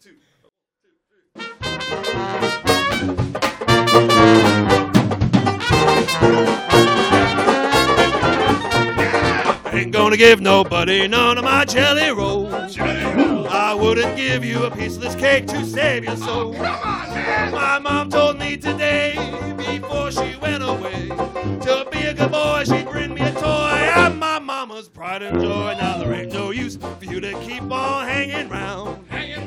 Ain't gonna give nobody none of my jelly rolls. I wouldn't give you a piece of this cake to save your soul. My mom told me today, before she went away, to be a good boy, she'd bring me a toy. I'm my mama's pride and joy. Now there ain't no use for you to keep on hanging round.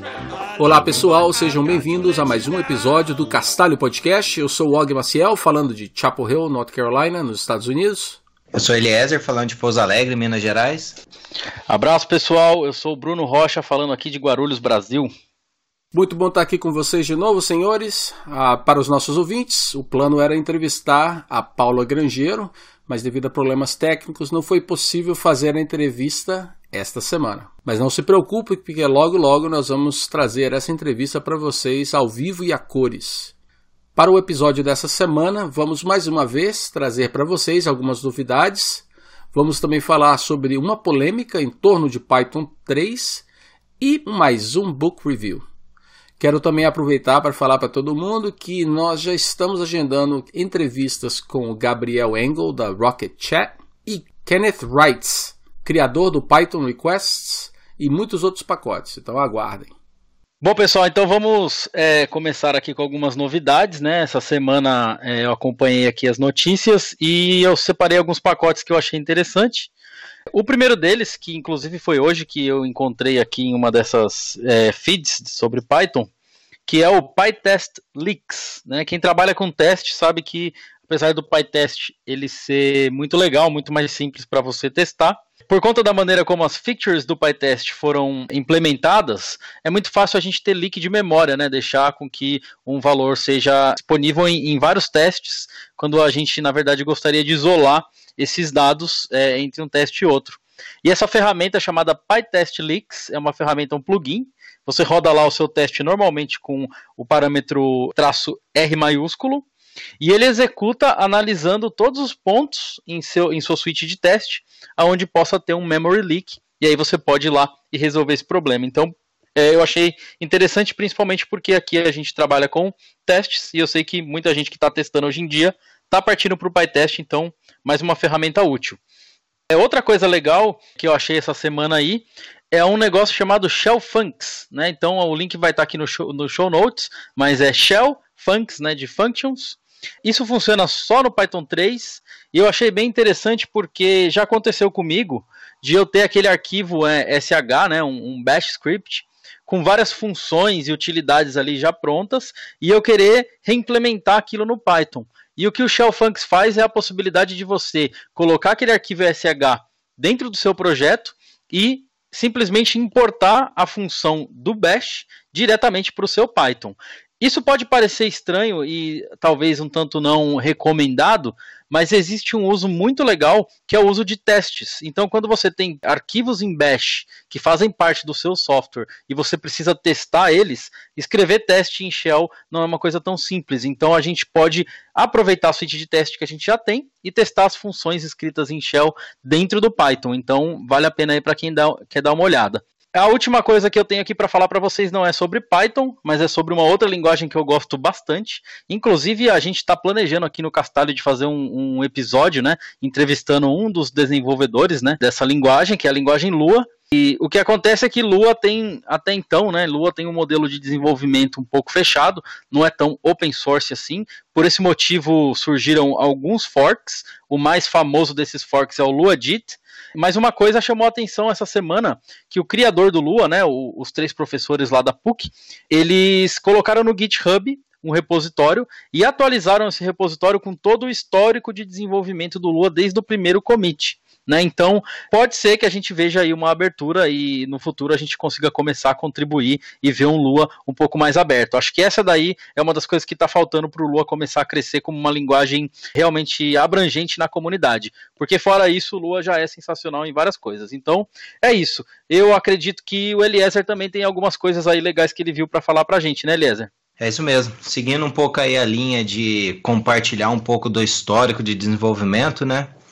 Olá pessoal, sejam bem-vindos a mais um episódio do Castalho Podcast. Eu sou o Og Maciel, falando de Chapel Hill, North Carolina, nos Estados Unidos. Eu sou Eliezer, falando de Pouso Alegre, Minas Gerais. Abraço pessoal, eu sou o Bruno Rocha, falando aqui de Guarulhos, Brasil. Muito bom estar aqui com vocês de novo, senhores. Para os nossos ouvintes, o plano era entrevistar a Paula Grangeiro, mas devido a problemas técnicos não foi possível fazer a entrevista esta semana. Mas não se preocupe, porque logo nós vamos trazer essa entrevista para vocês ao vivo e a cores. Para o episódio dessa semana, vamos mais uma vez trazer para vocês algumas novidades. Vamos também falar sobre uma polêmica em torno de Python 3 e mais um book review. Quero também aproveitar para falar para todo mundo que nós já estamos agendando entrevistas com o Gabriel Engel, da Rocket Chat, e Kenneth Reitz, criador do Python Requests e muitos outros pacotes. Então aguardem. Bom pessoal, então vamos começar aqui com algumas novidades, né? Essa semana eu acompanhei aqui as notícias e eu separei alguns pacotes que eu achei interessante. O primeiro deles, que inclusive foi hoje que eu encontrei aqui em uma dessas feeds sobre Python, que é o PyTest Leaks, né? Quem trabalha com teste sabe que, apesar do PyTest ele ser muito legal, muito mais simples para você testar, por conta da maneira como as features do PyTest foram implementadas, é muito fácil a gente ter leak de memória, né? Deixar com que um valor seja disponível em vários testes, quando a gente, na verdade, gostaria de isolar esses dados entre um teste e outro. E essa ferramenta chamada PyTest Leaks é uma ferramenta, um plugin. Você roda lá o seu teste normalmente com o parâmetro "R" maiúsculo, e ele executa analisando todos os pontos em sua suite de teste, onde possa ter um memory leak, e aí você pode ir lá e resolver esse problema. Então, eu achei interessante, principalmente porque aqui a gente trabalha com testes, e eu sei que muita gente que está testando hoje em dia está partindo para o PyTest, então, mais uma ferramenta útil. Outra coisa legal que eu achei essa semana aí é um negócio chamado Shell Funcs, né? Então, o link vai estar aqui no show notes, mas é Shell Funcs, né, de Functions. Isso funciona só no Python 3 e eu achei bem interessante porque já aconteceu comigo de eu ter aquele arquivo SH, né, um bash script, com várias funções e utilidades ali já prontas, e eu querer reimplementar aquilo no Python. E o que o Shell Funcs faz é a possibilidade de você colocar aquele arquivo SH dentro do seu projeto e simplesmente importar a função do bash diretamente para o seu Python. Isso pode parecer estranho e talvez um tanto não recomendado, mas existe um uso muito legal, que é o uso de testes. Então, quando você tem arquivos em bash que fazem parte do seu software e você precisa testar eles, escrever teste em Shell não é uma coisa tão simples. Então, a gente pode aproveitar a suite de teste que a gente já tem e testar as funções escritas em Shell dentro do Python. Então, vale a pena aí para quem quer dar uma olhada. A última coisa que eu tenho aqui para falar para vocês não é sobre Python, mas é sobre uma outra linguagem que eu gosto bastante. Inclusive, a gente está planejando aqui no Castalho de fazer um episódio, né, entrevistando um dos desenvolvedores, né, dessa linguagem, que é a linguagem Lua. E o que acontece é que Lua tem, até então, né, Lua tem um modelo de desenvolvimento um pouco fechado, não é tão open source assim. Por esse motivo surgiram alguns forks, o mais famoso desses forks é o LuaJIT. Mas uma coisa chamou a atenção essa semana, que o criador do Lua, né, os 3 professores lá da PUC, eles colocaram no GitHub um repositório e atualizaram esse repositório com todo o histórico de desenvolvimento do Lua desde o primeiro commit. Né? Então, pode ser que a gente veja aí uma abertura e no futuro a gente consiga começar a contribuir e ver um Lua um pouco mais aberto. Acho que essa daí é uma das coisas que está faltando para o Lua começar a crescer como uma linguagem realmente abrangente na comunidade. Porque fora isso, o Lua já é sensacional em várias coisas. Então, é isso. Eu acredito que o Eliezer também tem algumas coisas aí legais que ele viu para falar para a gente, né, Eliezer? É isso mesmo. Seguindo um pouco aí a linha de compartilhar um pouco do histórico de desenvolvimento, né?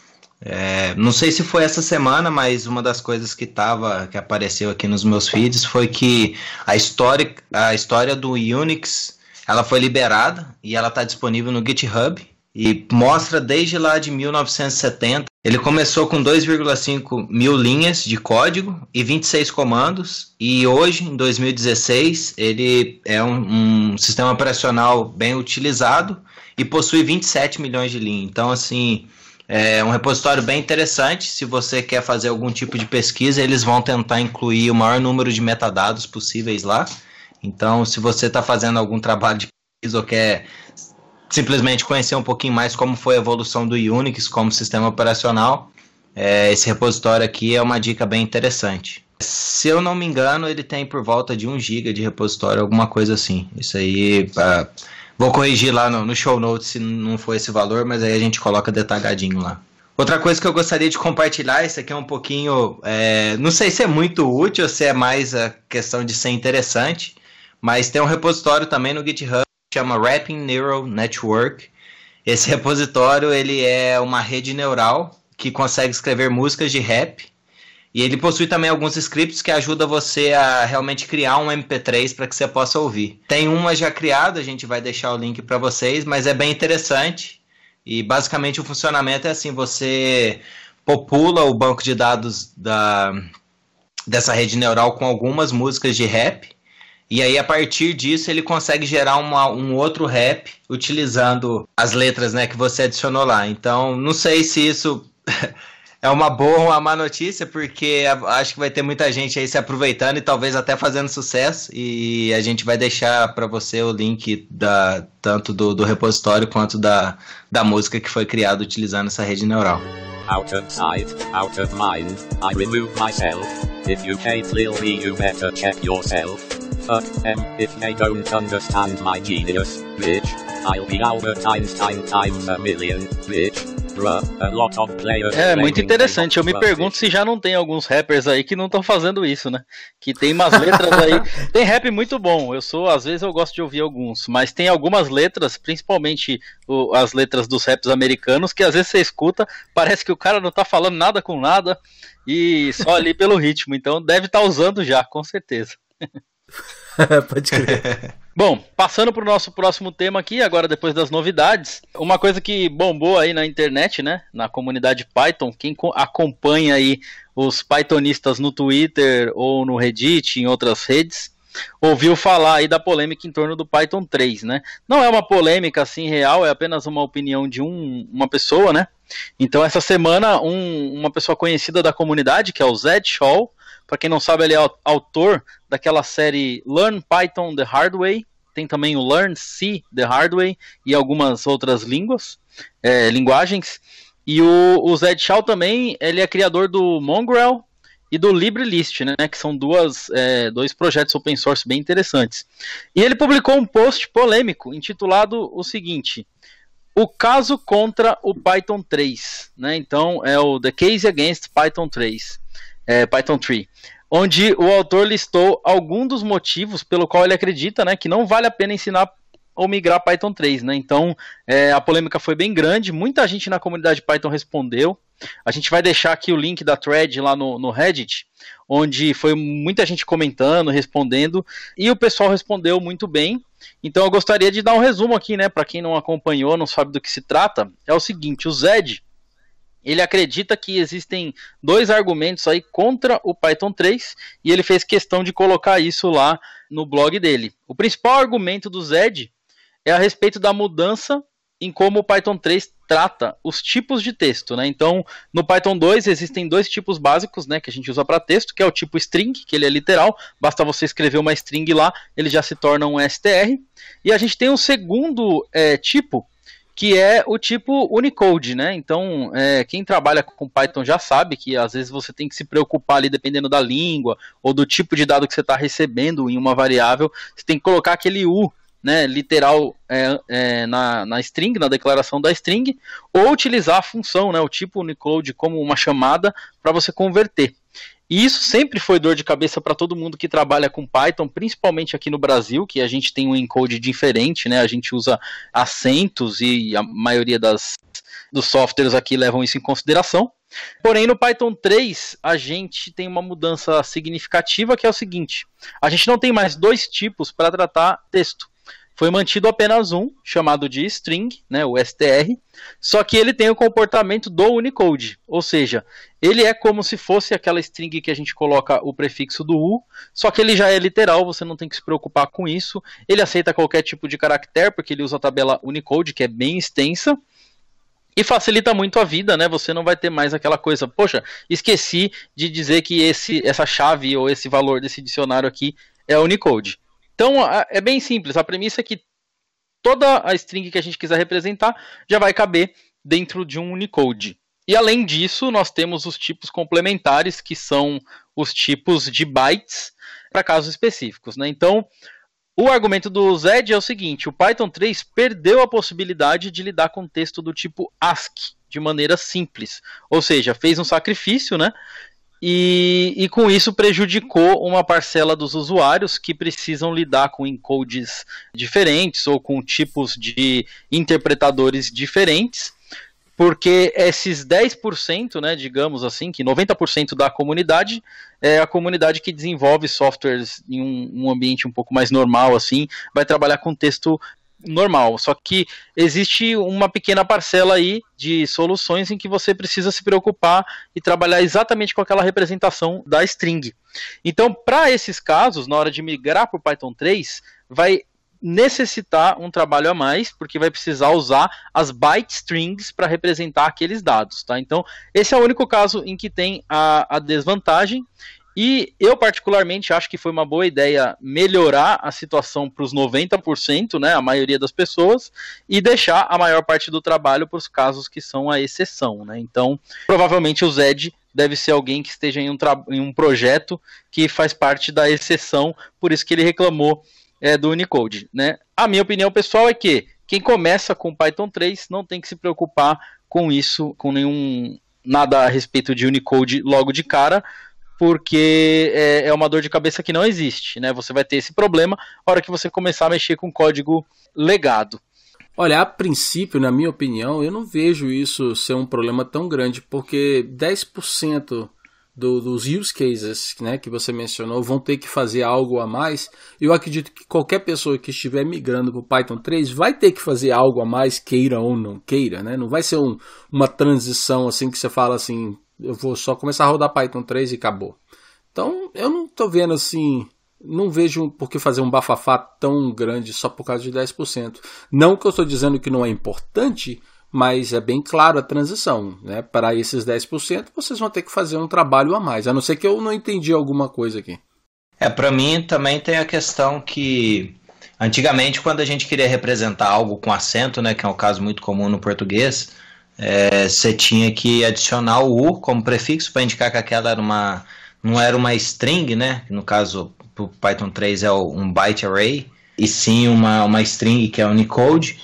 Não sei se foi essa semana, mas uma das coisas que apareceu aqui nos meus feeds foi que a história do Unix, ela foi liberada e ela está disponível no GitHub e mostra desde lá de 1970. Ele começou com 2,5 mil linhas de código e 26 comandos, e hoje, em 2016, ele é um sistema operacional bem utilizado e possui 27 milhões de linhas. Então, assim, é um repositório bem interessante. Se você quer fazer algum tipo de pesquisa, eles vão tentar incluir o maior número de metadados possíveis lá. Então, se você está fazendo algum trabalho de pesquisa ou quer simplesmente conhecer um pouquinho mais como foi a evolução do Unix como sistema operacional, esse repositório aqui é uma dica bem interessante. Se eu não me engano, ele tem por volta de 1 GB de repositório, alguma coisa assim. Isso aí, vou corrigir lá no show notes se não for esse valor, mas aí a gente coloca detalhadinho lá. Outra coisa que eu gostaria de compartilhar, isso aqui é um pouquinho, não sei se é muito útil ou se é mais a questão de ser interessante, mas tem um repositório também no GitHub, chama Rapping Neural Network. Esse repositório ele é uma rede neural que consegue escrever músicas de rap, e ele possui também alguns scripts que ajudam você a realmente criar um MP3 para que você possa ouvir. Tem uma já criada, a gente vai deixar o link para vocês, mas é bem interessante, e basicamente o funcionamento é assim: você popula o banco de dados dessa rede neural com algumas músicas de rap, e aí, a partir disso, ele consegue gerar um outro rap utilizando as letras, né, que você adicionou lá. Então, não sei se isso é uma boa ou uma má notícia, porque acho que vai ter muita gente aí se aproveitando e talvez até fazendo sucesso. E a gente vai deixar para você o link tanto do repositório quanto da música que foi criada utilizando essa rede neural. Out of sight, out of mind, I remove myself. If you hate Lil B, you better check yourself. Fuck them, if they don't understand my genius, bitch. I'll be Albert Einstein times a million, bitch. Bruh, a lot of players. É muito interessante, eu me pergunto se já não tem alguns rappers aí que não estão fazendo isso, né? Que tem umas letras aí, tem rap muito bom, às vezes eu gosto de ouvir alguns, mas tem algumas letras, principalmente as letras dos raps americanos, que às vezes você escuta, parece que o cara não tá falando nada com nada, e só ali pelo ritmo, então deve estar usando já, com certeza. Pode crer. Bom, passando para o nosso próximo tema aqui, agora depois das novidades, uma coisa que bombou aí na internet, né, na comunidade Python, quem acompanha aí os Pythonistas no Twitter ou no Reddit, em outras redes, ouviu falar aí da polêmica em torno do Python 3, né? Não é uma polêmica assim real, é apenas uma opinião de uma pessoa, né? Então essa semana uma pessoa conhecida da comunidade, que é o Zed Shaw, para quem não sabe, ele é autor daquela série Learn Python the Hard Way, tem também o Learn C the Hard Way e algumas outras linguagens. E o Zed Shaw também, ele é criador do Mongrel e do LibreList, né, que são dois projetos open source bem interessantes. E ele publicou um post polêmico intitulado o seguinte: o caso contra o Python 3, né? Então é o The Case Against Python 3. Python 3, onde o autor listou alguns dos motivos pelo qual ele acredita, né, que não vale a pena ensinar ou migrar Python 3, né? Então a polêmica foi bem grande, muita gente na comunidade Python respondeu. A gente vai deixar aqui o link da thread lá no Reddit, onde foi muita gente comentando, respondendo, e o pessoal respondeu muito bem. Então eu gostaria de dar um resumo aqui, né, para quem não acompanhou, não sabe do que se trata. É o seguinte: o Zed, ele acredita que existem dois argumentos aí contra o Python 3 e ele fez questão de colocar isso lá no blog dele. O principal argumento do Zed é a respeito da mudança em como o Python 3 trata os tipos de texto, né? Então, no Python 2 existem dois tipos básicos, né, que a gente usa para texto, que é o tipo string, que ele é literal, basta você escrever uma string lá, ele já se torna um str. E a gente tem um segundo tipo, que é o tipo Unicode, né? Então, quem trabalha com Python já sabe que às vezes você tem que se preocupar ali, dependendo da língua ou do tipo de dado que você está recebendo em uma variável, você tem que colocar aquele U, né, literal na string, na declaração da string, ou utilizar a função, né, o tipo Unicode como uma chamada para você converter. E isso sempre foi dor de cabeça para todo mundo que trabalha com Python, principalmente aqui no Brasil, que a gente tem um encode diferente, né? A gente usa acentos e a maioria dos softwares aqui levam isso em consideração. Porém, no Python 3, a gente tem uma mudança significativa, que é o seguinte: a gente não tem mais 2 tipos para tratar texto. Foi mantido apenas um, chamado de string, né, o str, só que ele tem o comportamento do Unicode, ou seja, ele é como se fosse aquela string que a gente coloca o prefixo do U, só que ele já é literal, você não tem que se preocupar com isso, ele aceita qualquer tipo de caractere, porque ele usa a tabela Unicode, que é bem extensa, e facilita muito a vida, né? Você não vai ter mais aquela coisa, poxa, esqueci de dizer que essa chave ou esse valor desse dicionário aqui é Unicode. Então, é bem simples. A premissa é que toda a string que a gente quiser representar já vai caber dentro de um Unicode. E, além disso, nós temos os tipos complementares, que são os tipos de bytes para casos específicos, né? Então, o argumento do Zed é o seguinte: o Python 3 perdeu a possibilidade de lidar com texto do tipo ASCII de maneira simples. Ou seja, fez um sacrifício, né? E com isso prejudicou uma parcela dos usuários que precisam lidar com encodes diferentes ou com tipos de interpretadores diferentes, porque esses 10%, né, digamos assim, que 90% da comunidade é a comunidade que desenvolve softwares em um ambiente um pouco mais normal, assim, vai trabalhar com texto normal, só que existe uma pequena parcela aí de soluções em que você precisa se preocupar e trabalhar exatamente com aquela representação da string. Então, para esses casos, na hora de migrar para o Python 3, vai necessitar um trabalho a mais, porque vai precisar usar as byte strings para representar aqueles dados, tá? Então, esse é o único caso em que tem a desvantagem. E eu particularmente acho que foi uma boa ideia melhorar a situação para os 90%, né, a maioria das pessoas, e deixar a maior parte do trabalho para os casos que são a exceção, né? Então, provavelmente o Zed deve ser alguém que esteja em um projeto que faz parte da exceção, por isso que ele reclamou do Unicode, né? A minha opinião pessoal é que quem começa com Python 3 não tem que se preocupar com isso, com nada a respeito de Unicode logo de cara, porque é uma dor de cabeça que não existe, né? Você vai ter esse problema na hora que você começar a mexer com código legado. Olha, a princípio, na minha opinião, eu não vejo isso ser um problema tão grande, porque 10% dos use cases, né, que você mencionou vão ter que fazer algo a mais. Eu acredito que qualquer pessoa que estiver migrando para o Python 3 vai ter que fazer algo a mais, queira ou não queira, né? Não vai ser uma transição assim que você fala assim, eu vou só começar a rodar Python 3 e acabou. Então, eu não estou vendo assim, não vejo por que fazer um bafafá tão grande só por causa de 10%. Não que eu estou dizendo que não é importante, mas é bem claro a transição, né? Para esses 10%, vocês vão ter que fazer um trabalho a mais, a não ser que eu não entendi alguma coisa aqui. Para mim também tem a questão que antigamente, quando a gente queria representar algo com acento, né, que é um caso muito comum no português, você tinha que adicionar o U como prefixo para indicar que aquela não era uma string, né? No caso, o Python 3 é um byte array, e sim uma string que é Unicode.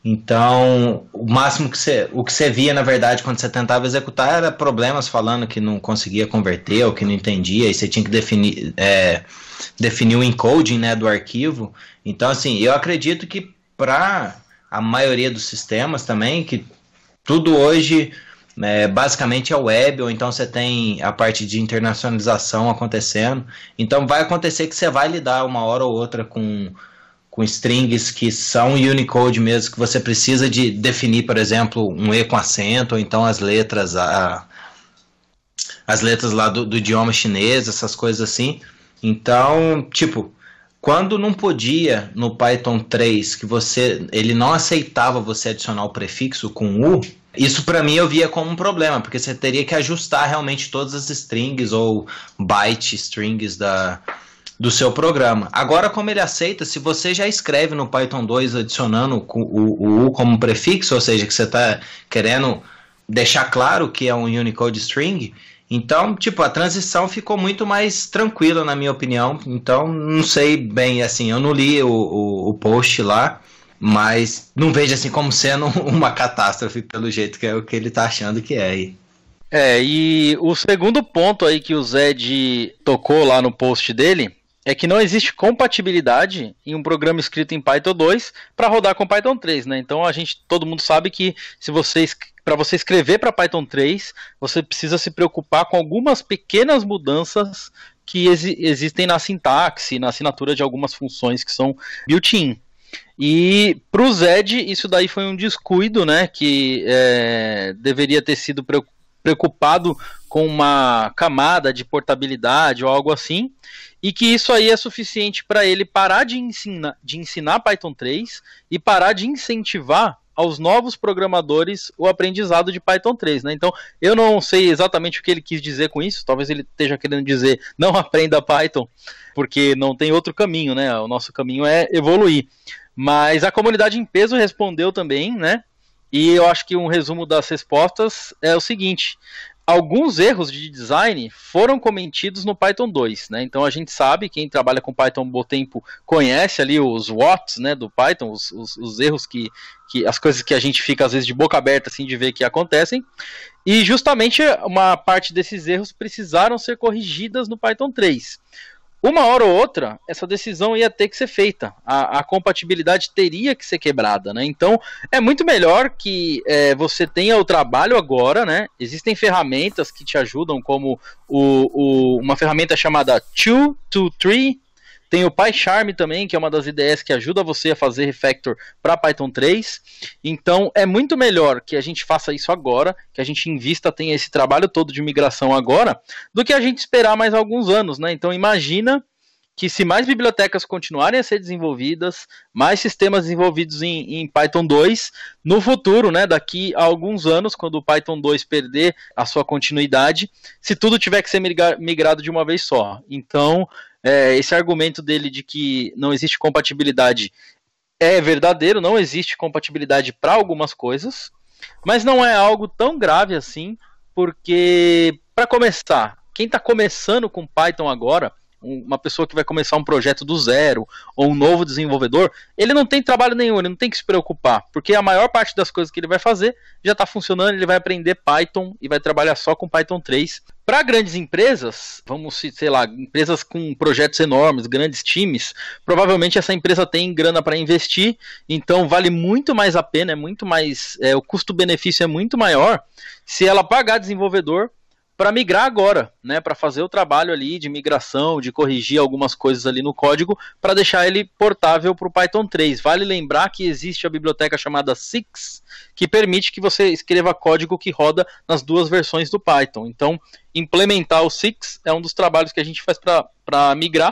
Então, o máximo o que você via, na verdade, quando você tentava executar, era problemas falando que não conseguia converter ou que não entendia, e você tinha que definir o encoding, né, do arquivo. Então, assim, eu acredito que para a maioria dos sistemas também, que tudo hoje basicamente é web, ou então você tem a parte de internacionalização acontecendo. Então vai acontecer que você vai lidar uma hora ou outra com strings que são Unicode mesmo, que você precisa de definir, por exemplo, um E com acento, ou então as letras lá do idioma chinês, essas coisas assim. Então, tipo, quando não podia no Python 3, que ele não aceitava você adicionar o prefixo com U, isso para mim eu via como um problema, porque você teria que ajustar realmente todas as strings ou byte strings do seu programa. Agora, como ele aceita, se você já escreve no Python 2 adicionando o U como prefixo, ou seja, que você está querendo deixar claro que é um Unicode string, então, tipo, a transição ficou muito mais tranquila, na minha opinião. Então, não sei bem, assim, eu não li o post lá, mas não vejo assim como sendo uma catástrofe pelo jeito que é o que ele está achando que é aí. E o segundo ponto aí que o Zed tocou lá no post dele é que não existe compatibilidade em um programa escrito em Python 2 para rodar com Python 3, né? Então todo mundo sabe que para você escrever para Python 3, você precisa se preocupar com algumas pequenas mudanças que existem na sintaxe, na assinatura de algumas funções que são built-in. E para o Zed, isso daí foi um descuido, né? Que deveria ter sido preocupado com uma camada de portabilidade ou algo assim, e que isso aí é suficiente para ele parar de ensinar Python 3 e parar de incentivar aos novos programadores o aprendizado de Python 3, né? Então, eu não sei exatamente o que ele quis dizer com isso, talvez ele esteja querendo dizer não aprenda Python, porque não tem outro caminho, né? O nosso caminho é evoluir. Mas a comunidade em peso respondeu também, né? E eu acho que um resumo das respostas é o seguinte: alguns erros de design foram cometidos no Python 2, né? Então a gente sabe, quem trabalha com Python um bom tempo conhece ali os whats, né, do Python, os erros que as coisas que a gente fica às vezes de boca aberta assim de ver que acontecem. E justamente uma parte desses erros precisaram ser corrigidas no Python 3. Uma hora ou outra, essa decisão ia ter que ser feita. A compatibilidade teria que ser quebrada, né? Então, é muito melhor que você tenha o trabalho agora, né? Existem ferramentas que te ajudam, como uma ferramenta chamada 2-to-3. Tem o PyCharm também, que é uma das ideias que ajuda você a fazer refactor para Python 3. Então, é muito melhor que a gente faça isso agora, que a gente invista, tenha esse trabalho todo de migração agora, do que a gente esperar mais alguns anos, né? Então, imagina que se mais bibliotecas continuarem a ser desenvolvidas, mais sistemas desenvolvidos em Python 2, no futuro, né, daqui a alguns anos, quando o Python 2 perder a sua continuidade, se tudo tiver que ser migrado de uma vez só. Então, esse argumento dele de que não existe compatibilidade é verdadeiro, não existe compatibilidade para algumas coisas, mas não é algo tão grave assim, porque, para começar, quem está começando com Python agora, uma pessoa que vai começar um projeto do zero, ou um novo desenvolvedor, ele não tem trabalho nenhum, ele não tem que se preocupar, porque a maior parte das coisas que ele vai fazer já está funcionando, ele vai aprender Python e vai trabalhar só com Python 3. Para grandes empresas, empresas com projetos enormes, grandes times, provavelmente essa empresa tem grana para investir, então vale muito mais a pena, o custo-benefício é muito maior se ela pagar desenvolvedor para migrar agora, né, para fazer o trabalho ali de migração, de corrigir algumas coisas ali no código, para deixar ele portável para o Python 3. Vale lembrar que existe a biblioteca chamada Six, que permite que você escreva código que roda nas duas versões do Python. Então, implementar o Six é um dos trabalhos que a gente faz para migrar,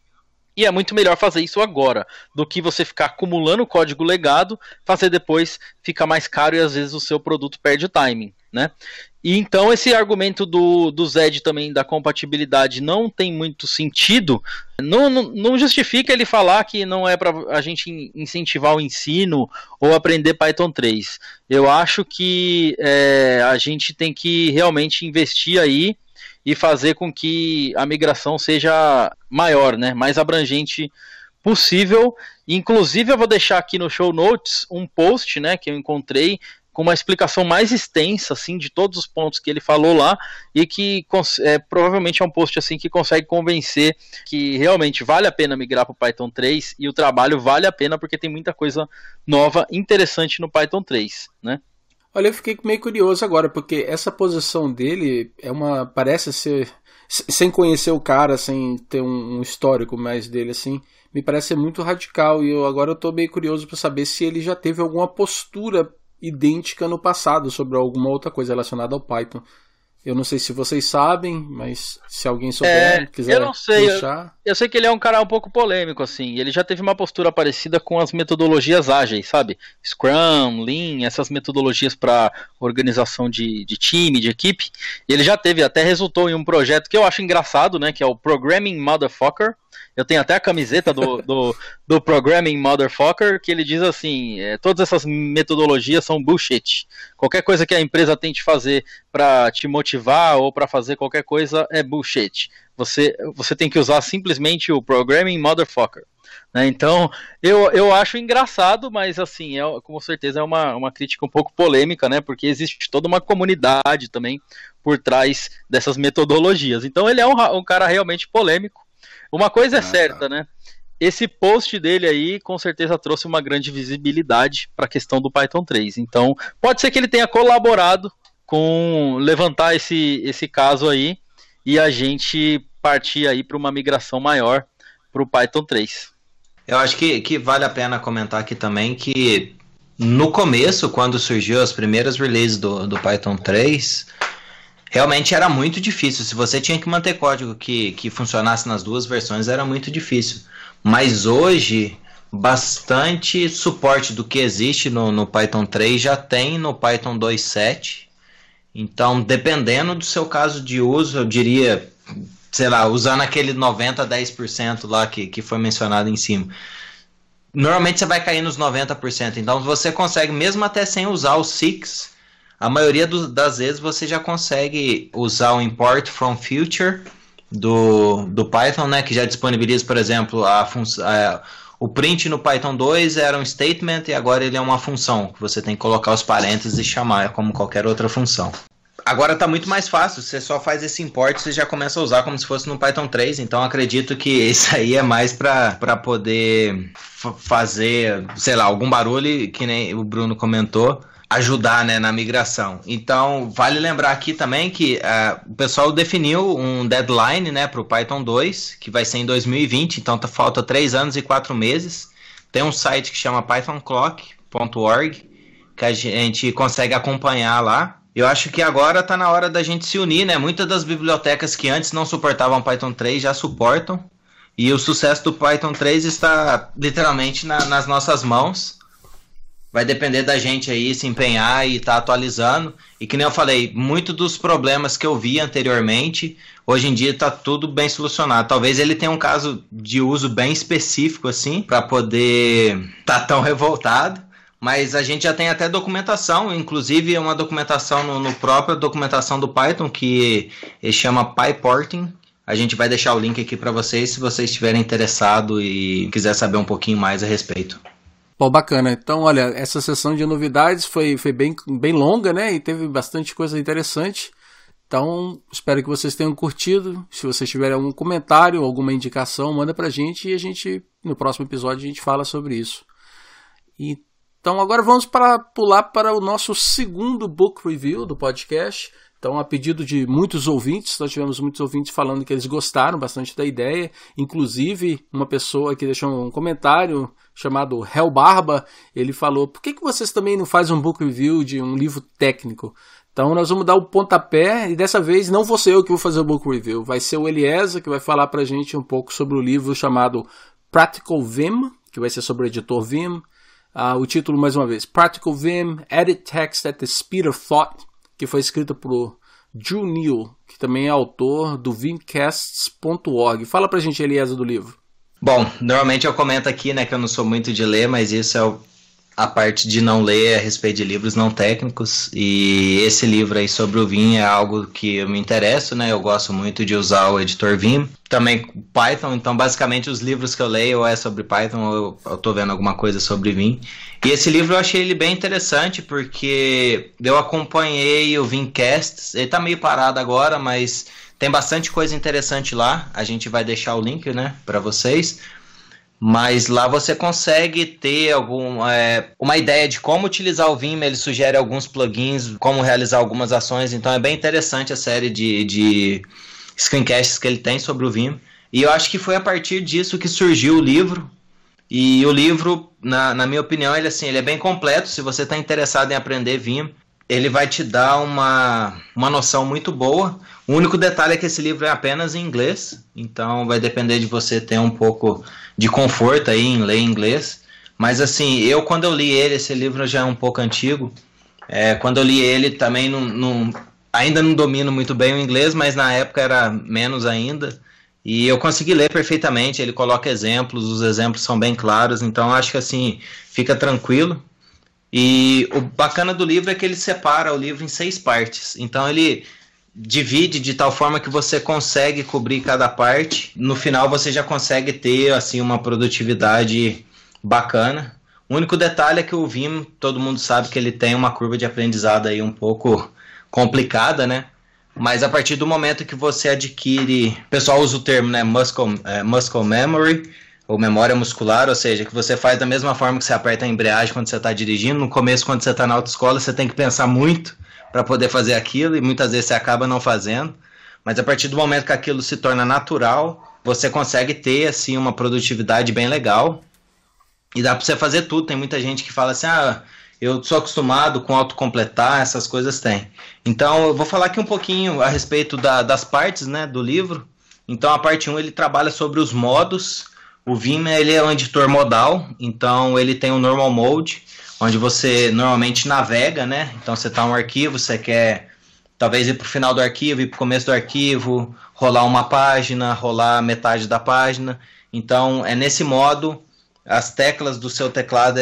e é muito melhor fazer isso agora, do que você ficar acumulando código legado, fazer depois fica mais caro e às vezes o seu produto perde o timing, né? E então esse argumento do Zed também da compatibilidade não tem muito sentido, não justifica ele falar que não é para a gente incentivar o ensino ou aprender Python 3. Eu acho que a gente tem que realmente investir aí e fazer com que a migração seja maior, né, mais abrangente possível. Inclusive eu vou deixar aqui no show notes um post, né, que eu encontrei com uma explicação mais extensa, assim, de todos os pontos que ele falou lá, e que provavelmente é um post assim que consegue convencer que realmente vale a pena migrar para o Python 3 e o trabalho vale a pena porque tem muita coisa nova, interessante no Python 3, né? Olha, eu fiquei meio curioso agora, porque essa posição dele parece ser, sem conhecer o cara, sem ter um histórico mais dele, assim, me parece ser muito radical, e agora eu tô meio curioso para saber se ele já teve alguma postura idêntica no passado sobre alguma outra coisa relacionada ao Python. Eu não sei se vocês sabem, mas se alguém souber, quiser eu não sei, puxar... eu sei que ele é um cara um pouco polêmico, assim. Ele já teve uma postura parecida com as metodologias ágeis, sabe? Scrum, Lean, essas metodologias para organização de time, de equipe. Ele já teve, até resultou em um projeto que eu acho engraçado, né? Que é o Programming Motherfucker. Eu tenho até a camiseta do Programming Motherfucker, que ele diz assim, todas essas metodologias são bullshit. Qualquer coisa que a empresa tente fazer para te motivar motivar ou para fazer qualquer coisa é bullshit. Você tem que usar simplesmente o programming motherfucker. Né? Então, eu acho engraçado, mas assim, com certeza é uma crítica um pouco polêmica, né? Porque existe toda uma comunidade também por trás dessas metodologias. Então ele é um cara realmente polêmico. Uma coisa é certa, né? Esse post dele aí com certeza trouxe uma grande visibilidade para a questão do Python 3. Então, pode ser que ele tenha colaborado com levantar esse caso aí e a gente partir aí para uma migração maior para o Python 3. Eu acho que vale a pena comentar aqui também que no começo, quando surgiu as primeiras releases do Python 3, realmente era muito difícil. Se você tinha que manter código que funcionasse nas duas versões, era muito difícil. Mas hoje, bastante suporte do que existe no Python 3 já tem no Python 2.7. Então, dependendo do seu caso de uso, eu diria, sei lá, usando aquele 90-10% lá que foi mencionado em cima. Normalmente você vai cair nos 90%. Então, você consegue, mesmo até sem usar o 6, a maioria das vezes você já consegue usar o import from future do Python, né, que já disponibiliza, por exemplo, o print no Python 2 era um statement e agora ele é uma função, que você tem que colocar os parênteses e chamar, como qualquer outra função. Agora está muito mais fácil, você só faz esse import e você já começa a usar como se fosse no Python 3, então acredito que isso aí é mais para poder fazer, sei lá, algum barulho, que nem o Bruno comentou, ajudar, né, na migração. Então, vale lembrar aqui também que o pessoal definiu um deadline, né, para o Python 2, que vai ser em 2020, então falta 3 anos e 4 meses. Tem um site que chama pythonclock.org, que a gente consegue acompanhar lá. Eu acho que agora está na hora da gente se unir, né? Muitas das bibliotecas que antes não suportavam Python 3 já suportam, e o sucesso do Python 3 está literalmente nas nossas mãos. Vai depender da gente aí se empenhar e estar atualizando. E que nem eu falei, muito dos problemas que eu vi anteriormente, hoje em dia está tudo bem solucionado. Talvez ele tenha um caso de uso bem específico, assim, para poder estar tão revoltado. Mas a gente já tem até documentação, inclusive uma documentação no própria documentação do Python, que ele chama PyPorting. A gente vai deixar o link aqui para vocês, se vocês estiverem interessados e quiser saber um pouquinho mais a respeito. Pô, bacana. Então, olha, essa sessão de novidades foi bem longa, né? E teve bastante coisa interessante. Então, espero que vocês tenham curtido. Se vocês tiverem algum comentário, alguma indicação, manda pra gente e no próximo episódio, a gente fala sobre isso. Então, agora vamos pular para o nosso segundo book review do podcast. Então, a pedido de muitos ouvintes, nós tivemos muitos ouvintes falando que eles gostaram bastante da ideia. Inclusive, uma pessoa que deixou um comentário chamado Hel Barba, ele falou: por que vocês também não fazem um book review de um livro técnico? Então, nós vamos dar o pontapé, e dessa vez não vou ser eu que vou fazer o book review, vai ser o Eliezer que vai falar pra gente um pouco sobre o livro chamado Practical Vim, que vai ser sobre o editor Vim. O título, mais uma vez, Practical Vim, Edit Text at the Speed of Thought, que foi escrito por Drew Neal, que também é autor do Vimcasts.org. Fala pra gente, Eliezer, do livro. Bom, normalmente eu comento aqui, né, que eu não sou muito de ler, mas isso é a parte de não ler a respeito de livros não técnicos, e esse livro aí sobre o Vim é algo que eu me interesso, né, eu gosto muito de usar o editor Vim, também Python, então basicamente os livros que eu leio ou é sobre Python ou eu tô vendo alguma coisa sobre Vim, e esse livro eu achei ele bem interessante porque eu acompanhei o Vimcasts, ele tá meio parado agora, mas tem bastante coisa interessante lá, a gente vai deixar o link, né, para vocês. Mas lá você consegue ter uma ideia de como utilizar o Vim, ele sugere alguns plugins, como realizar algumas ações, então é bem interessante a série de screencasts que ele tem sobre o Vim. E eu acho que foi a partir disso que surgiu o livro, e o livro, na minha opinião, ele é bem completo. Se você está interessado em aprender Vim, ele vai te dar uma noção muito boa. O único detalhe é que esse livro é apenas em inglês, então vai depender de você ter um pouco de conforto aí em ler inglês. Mas assim, quando eu li ele, esse livro já é um pouco antigo, quando eu li ele também ainda não domino muito bem o inglês, mas na época era menos ainda, e eu consegui ler perfeitamente. Ele coloca exemplos, os exemplos são bem claros, então acho que assim, fica tranquilo. E o bacana do livro é que ele separa o livro em 6 partes, então ele divide de tal forma que você consegue cobrir cada parte. No final você já consegue ter assim uma produtividade bacana. O único detalhe é que o Vim, todo mundo sabe que ele tem uma curva de aprendizado aí um pouco complicada, né? Mas a partir do momento que você adquire, o pessoal usa o termo, né, muscle memory, ou memória muscular, ou seja, que você faz da mesma forma que você aperta a embreagem quando você está dirigindo. No começo, quando você está na autoescola, você tem que pensar muito para poder fazer aquilo, e muitas vezes você acaba não fazendo. Mas a partir do momento que aquilo se torna natural, você consegue ter assim uma produtividade bem legal. E dá para você fazer tudo. Tem muita gente que fala assim, eu sou acostumado com autocompletar, essas coisas tem. Então eu vou falar aqui um pouquinho a respeito das partes, né, do livro. Então a parte 1 ele trabalha sobre os modos. O Vim ele é um editor modal, então ele tem um normal mode, onde você normalmente navega, né? Então você está em um arquivo, você quer talvez ir para o final do arquivo, ir para o começo do arquivo, rolar uma página, rolar metade da página. Então é nesse modo, as teclas do seu teclado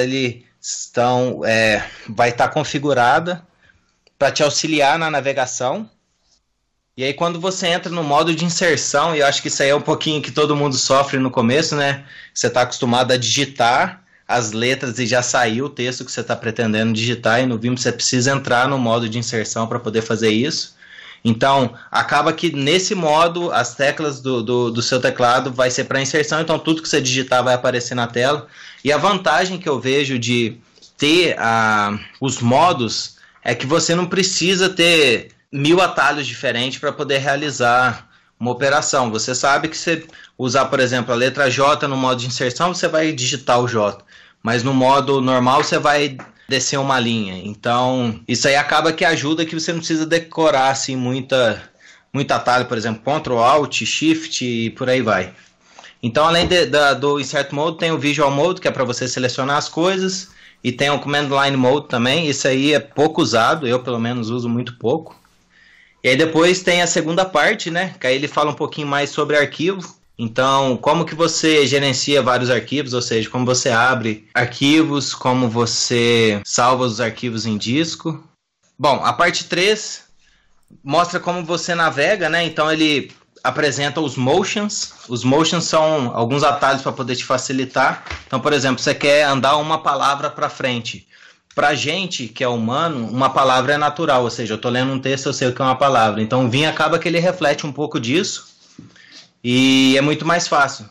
vai estar configurada para te auxiliar na navegação. E aí quando você entra no modo de inserção, e eu acho que isso aí é um pouquinho que todo mundo sofre no começo, né? Você está acostumado a digitar as letras e já saiu o texto que você está pretendendo digitar, e no Vim você precisa entrar no modo de inserção para poder fazer isso. Então, acaba que nesse modo, as teclas do seu teclado vai ser para inserção, então tudo que você digitar vai aparecer na tela. E a vantagem que eu vejo de ter os modos é que você não precisa ter 1000 atalhos diferentes para poder realizar uma operação. Você sabe que você usar, por exemplo, a letra J no modo de inserção, você vai digitar o J. Mas no modo normal você vai descer uma linha. Então, isso aí acaba que ajuda que você não precisa decorar assim, muito atalho, por exemplo, Ctrl, Alt, Shift e por aí vai. Então, além do Insert Mode, tem o Visual Mode, que é para você selecionar as coisas. E tem o Command Line Mode também. Isso aí é pouco usado, eu pelo menos uso muito pouco. E aí depois tem a segunda parte, né? Que aí ele fala um pouquinho mais sobre arquivo. Então, como que você gerencia vários arquivos, ou seja, como você abre arquivos, como você salva os arquivos em disco. Bom, a parte 3 mostra como você navega, né? Então ele apresenta os motions. Os motions são alguns atalhos para poder te facilitar. Então, por exemplo, você quer andar uma palavra para frente. Para a gente, que é humano, uma palavra é natural, ou seja, eu estou lendo um texto, eu sei o que é uma palavra. Então o Vim acaba que ele reflete um pouco disso e é muito mais fácil.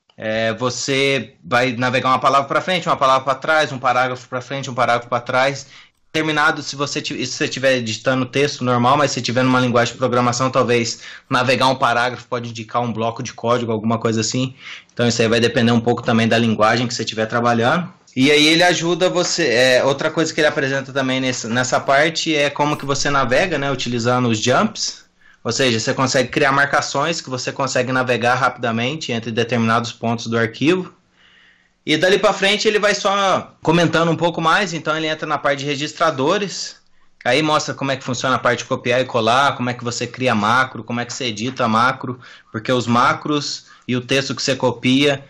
Você vai navegar uma palavra para frente, uma palavra para trás, um parágrafo para frente, um parágrafo para trás. Terminado, se você estiver digitando texto normal, mas se estiver numa linguagem de programação, talvez navegar um parágrafo pode indicar um bloco de código, alguma coisa assim. Então isso aí vai depender um pouco também da linguagem que você estiver trabalhando. E aí ele ajuda você, outra coisa que ele apresenta também nessa parte é como que você navega, né, utilizando os jumps, ou seja, você consegue criar marcações que você consegue navegar rapidamente entre determinados pontos do arquivo. E dali para frente ele vai só comentando um pouco mais, então ele entra na parte de registradores, aí mostra como é que funciona a parte de copiar e colar, como é que você cria macro, como é que você edita macro, porque os macros e o texto que você copia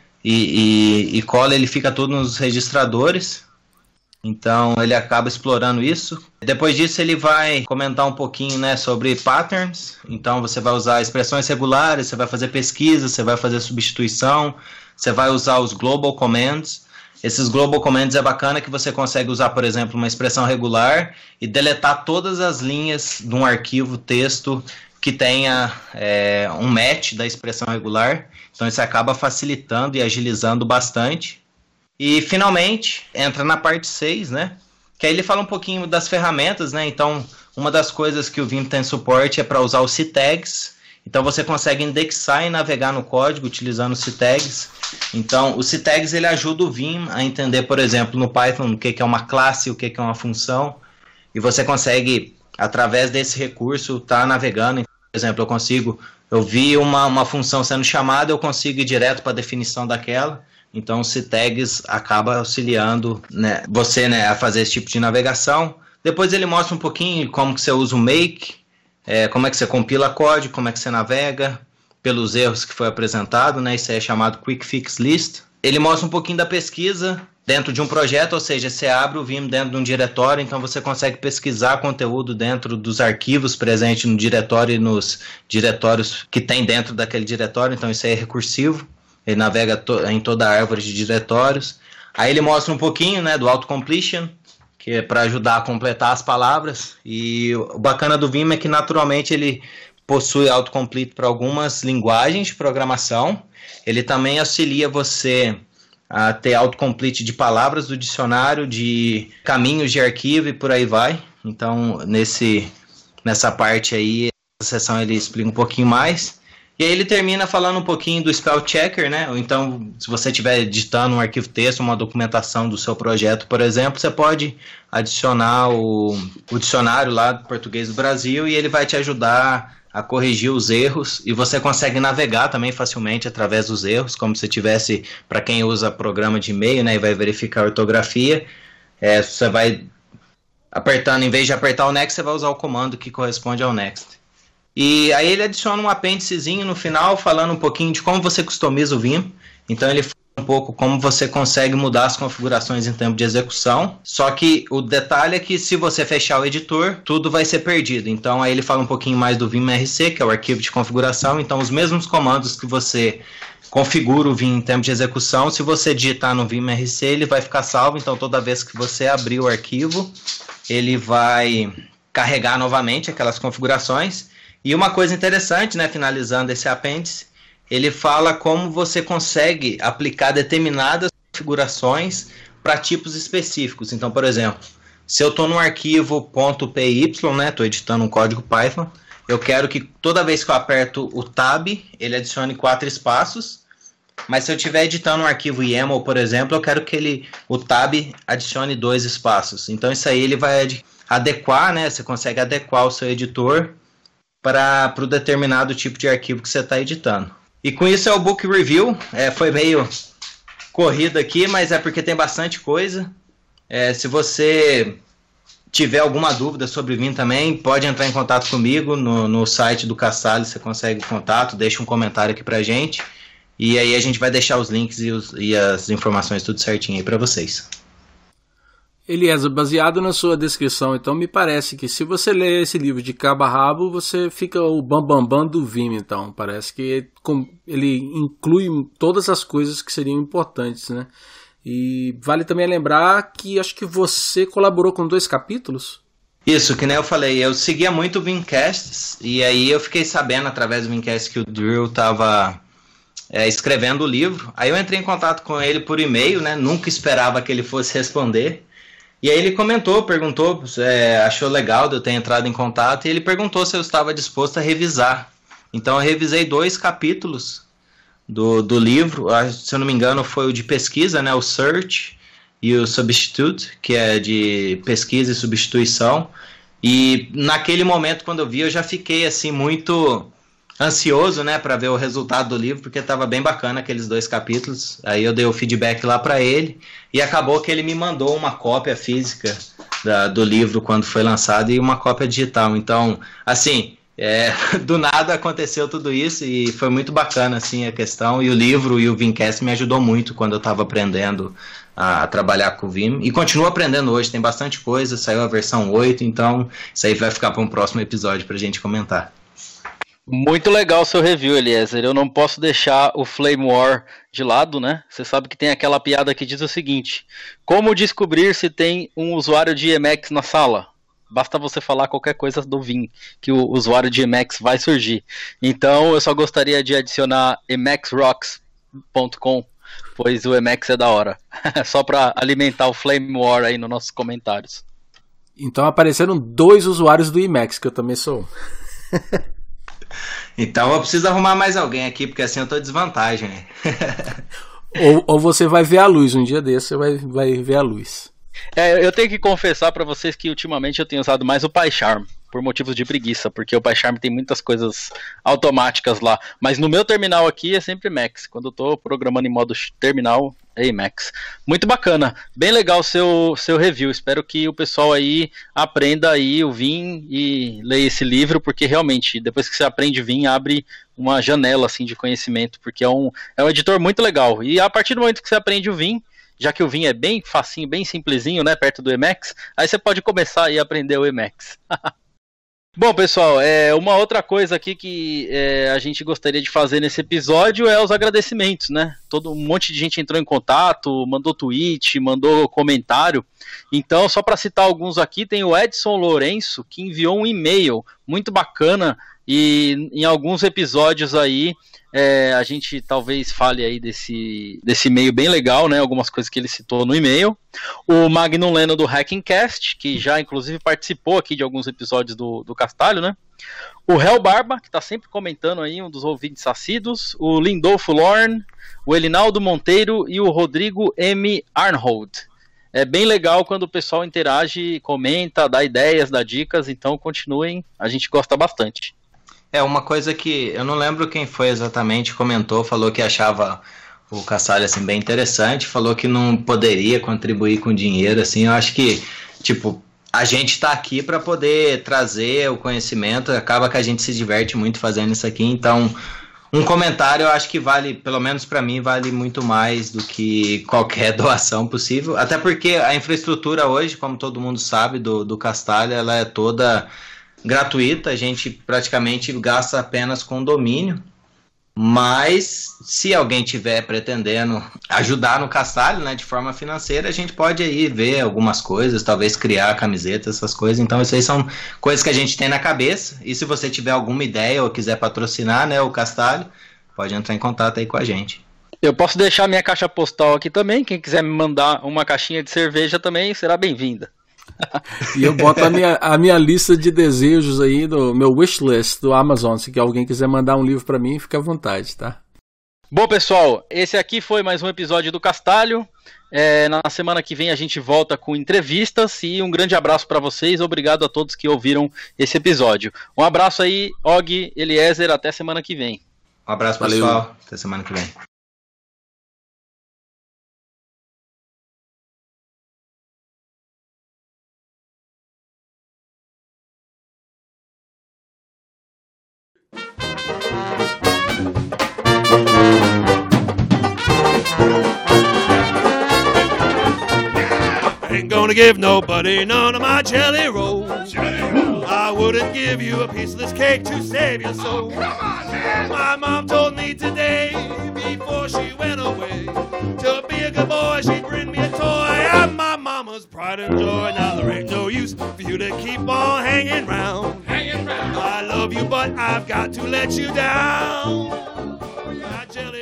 e cola, ele fica tudo nos registradores. Então ele acaba explorando isso. Depois disso ele vai comentar um pouquinho, né, sobre patterns. Então você vai usar expressões regulares, você vai fazer pesquisa, você vai fazer substituição, você vai usar os global commands. Esses global commands é bacana que você consegue usar, por exemplo, uma expressão regular e deletar todas as linhas de um arquivo texto que tenha um match da expressão regular. Então isso acaba facilitando e agilizando bastante. E finalmente entra na parte 6, né? Que aí ele fala um pouquinho das ferramentas, né? Então uma das coisas que o Vim tem suporte é para usar os ctags. Então você consegue indexar e navegar no código utilizando os ctags. Então os ctags ele ajuda o Vim a entender, por exemplo, no Python o que é uma classe, o que é uma função. E você consegue, através desse recurso, estar navegando. Por exemplo, eu vi uma função sendo chamada, eu consigo ir direto para a definição daquela. Então, os ctags acabam auxiliando, né, você, né, a fazer esse tipo de navegação. Depois ele mostra um pouquinho como que você usa o make, como é que você compila código, como é que você navega, pelos erros que foi apresentado, né, isso aí é chamado Quick Fix List. Ele mostra um pouquinho da pesquisa, dentro de um projeto, ou seja, você abre o Vim dentro de um diretório, então você consegue pesquisar conteúdo dentro dos arquivos presentes no diretório e nos diretórios que tem dentro daquele diretório, então isso aí é recursivo, ele navega em toda a árvore de diretórios. Aí ele mostra um pouquinho, né, do autocompletion, que é para ajudar a completar as palavras, e o bacana do Vim é que naturalmente ele possui autocomplete para algumas linguagens de programação, ele também auxilia você a ter autocomplete de palavras do dicionário, de caminhos de arquivo e por aí vai. Então, nessa parte aí, essa seção ele explica um pouquinho mais. E aí ele termina falando um pouquinho do spell checker, né? Ou então, se você estiver editando um arquivo texto, uma documentação do seu projeto, por exemplo, você pode adicionar o dicionário lá do português do Brasil e ele vai te ajudar a corrigir os erros, e você consegue navegar também facilmente através dos erros, como se tivesse, para quem usa programa de e-mail, né, e vai verificar a ortografia, você vai apertando, em vez de apertar o next, você vai usar o comando que corresponde ao next. E aí ele adiciona um apêndicezinho no final, falando um pouquinho de como você customiza o Vim. Então ele fala um pouco como você consegue mudar as configurações em tempo de execução, só que o detalhe é que se você fechar o editor, tudo vai ser perdido. Então aí ele fala um pouquinho mais do vimrc, que é o arquivo de configuração. Então os mesmos comandos que você configura o Vim em tempo de execução, se você digitar no vimrc, ele vai ficar salvo. Então toda vez que você abrir o arquivo, ele vai carregar novamente aquelas configurações. E uma coisa interessante, né, finalizando esse apêndice, ele fala como você consegue aplicar determinadas configurações para tipos específicos. Então, por exemplo, se eu estou no arquivo .py, né, estou editando um código Python, eu quero que toda vez que eu aperto o Tab, ele adicione 4 espaços, mas se eu estiver editando um arquivo YAML, por exemplo, eu quero que o Tab adicione 2 espaços. Então, isso aí ele vai adequar, né, você consegue adequar o seu editor para o determinado tipo de arquivo que você está editando. E com isso é o Book Review. Foi meio corrido aqui, mas é porque tem bastante coisa. Se você tiver alguma dúvida sobre Vim também, pode entrar em contato comigo no site do Casale, você consegue contato, deixa um comentário aqui pra gente. E aí a gente vai deixar os links e as informações tudo certinho aí para vocês. Eliezer, baseado na sua descrição, então me parece que se você ler esse livro de cabo a rabo, você fica o bambambam do Vim, então. Parece que ele inclui todas as coisas que seriam importantes, né? E vale também lembrar que acho que você colaborou com 2 capítulos. Isso, que nem eu falei, eu seguia muito o Vimcasts, e aí eu fiquei sabendo através do Vimcast que o Drill estava escrevendo o livro. Aí eu entrei em contato com ele por e-mail, né? Nunca esperava que ele fosse responder. E aí ele perguntou, achou legal de eu ter entrado em contato, e ele perguntou se eu estava disposto a revisar. Então eu revisei 2 capítulos do livro, se eu não me engano foi o de pesquisa, né, o Search e o Substitute, que é de pesquisa e substituição. E naquele momento, quando eu vi, eu já fiquei assim muito ansioso, né, para ver o resultado do livro, porque estava bem bacana aqueles 2 capítulos. Aí eu dei o feedback lá para ele, e acabou que ele me mandou uma cópia física do livro quando foi lançado e uma cópia digital. Então, assim, do nada aconteceu tudo isso e foi muito bacana assim, a questão. E o livro e o Vimcast me ajudou muito quando eu estava aprendendo a trabalhar com o Vim. E continuo aprendendo hoje, tem bastante coisa, saiu a versão 8, então isso aí vai ficar para um próximo episódio para a gente comentar. Muito legal o seu review, Eliezer. Eu não posso deixar o Flame War de lado, né? Você sabe que tem aquela piada que diz o seguinte: como descobrir se tem um usuário de Emacs na sala? Basta você falar qualquer coisa do Vim, que o usuário de Emacs vai surgir. Então eu só gostaria de adicionar emacsrocks.com, pois o Emacs é da hora. Só para alimentar o Flame War aí nos nossos comentários. Então apareceram 2 usuários do Emacs, que eu também sou. Então eu preciso arrumar mais alguém aqui, porque assim eu tô em desvantagem. ou você vai ver a luz, um dia desse você vai ver a luz. Eu tenho que confessar pra vocês que ultimamente eu tenho usado mais o PyCharm, por motivos de preguiça, porque o PyCharm tem muitas coisas automáticas lá, mas no meu terminal aqui é sempre Emacs. Quando eu tô programando em modo terminal, é Emacs. Muito bacana, bem legal o seu review. Espero que o pessoal aí aprenda aí o Vim e leia esse livro, porque realmente, depois que você aprende Vim, abre uma janela assim de conhecimento, porque é um editor muito legal. E a partir do momento que você aprende o Vim, já que o Vim é bem facinho, bem simplesinho, né, perto do Emacs, aí você pode começar aí a aprender o Emacs. Bom, pessoal, uma outra coisa aqui que a gente gostaria de fazer nesse episódio é os agradecimentos, né? Um monte de gente entrou em contato, mandou tweet, mandou comentário. Então, só para citar alguns aqui, tem o Edson Lourenço, que enviou um e-mail muito bacana, e em alguns episódios aí a gente talvez fale aí desse e-mail bem legal, né? Algumas coisas que ele citou no e-mail. O Magnum Leno do Hackingcast, que já inclusive participou aqui de alguns episódios do Castalho, né? O Hel Barba, que está sempre comentando aí, um dos ouvintes assíduos. O Lindolfo Lorne, o Elinaldo Monteiro e o Rodrigo M. Arnhold. É bem legal quando o pessoal interage, comenta, dá ideias, dá dicas, então continuem, a gente gosta bastante. Uma coisa que eu não lembro quem foi exatamente, comentou, falou que achava o Castalho assim, bem interessante, falou que não poderia contribuir com dinheiro, assim, eu acho que, tipo, a gente está aqui para poder trazer o conhecimento, acaba que a gente se diverte muito fazendo isso aqui, então um comentário eu acho que vale, pelo menos para mim, vale muito mais do que qualquer doação possível, até porque a infraestrutura hoje, como todo mundo sabe, do Castalho, ela é toda gratuita, a gente praticamente gasta apenas com domínio, mas se alguém tiver pretendendo ajudar no Castalho, né, de forma financeira, a gente pode aí ver algumas coisas, talvez criar camisetas, essas coisas, então isso aí são coisas que a gente tem na cabeça, e se você tiver alguma ideia ou quiser patrocinar, né, o Castalho, pode entrar em contato aí com a gente. Eu posso deixar minha caixa postal aqui também, quem quiser me mandar uma caixinha de cerveja também será bem-vinda. E eu boto a minha lista de desejos aí, do meu wishlist do Amazon. Se alguém quiser mandar um livro para mim, fica à vontade, tá? Bom, pessoal, esse aqui foi mais um episódio do Castalho. Na semana que vem a gente volta com entrevistas e um grande abraço para vocês. Obrigado a todos que ouviram esse episódio. Um abraço aí, Og, Eliezer, até semana que vem. Um abraço, pessoal. Até semana que vem. Ain't gonna give nobody none of my jelly rolls. I wouldn't give you a piece of this cake to save your soul. My mom told me today, before she went away, to be a good boy, she'd bring me a toy. I'm my mama's pride and joy. Now there ain't no use for you to keep on hanging round. I love you, but I've got to let you down. My jelly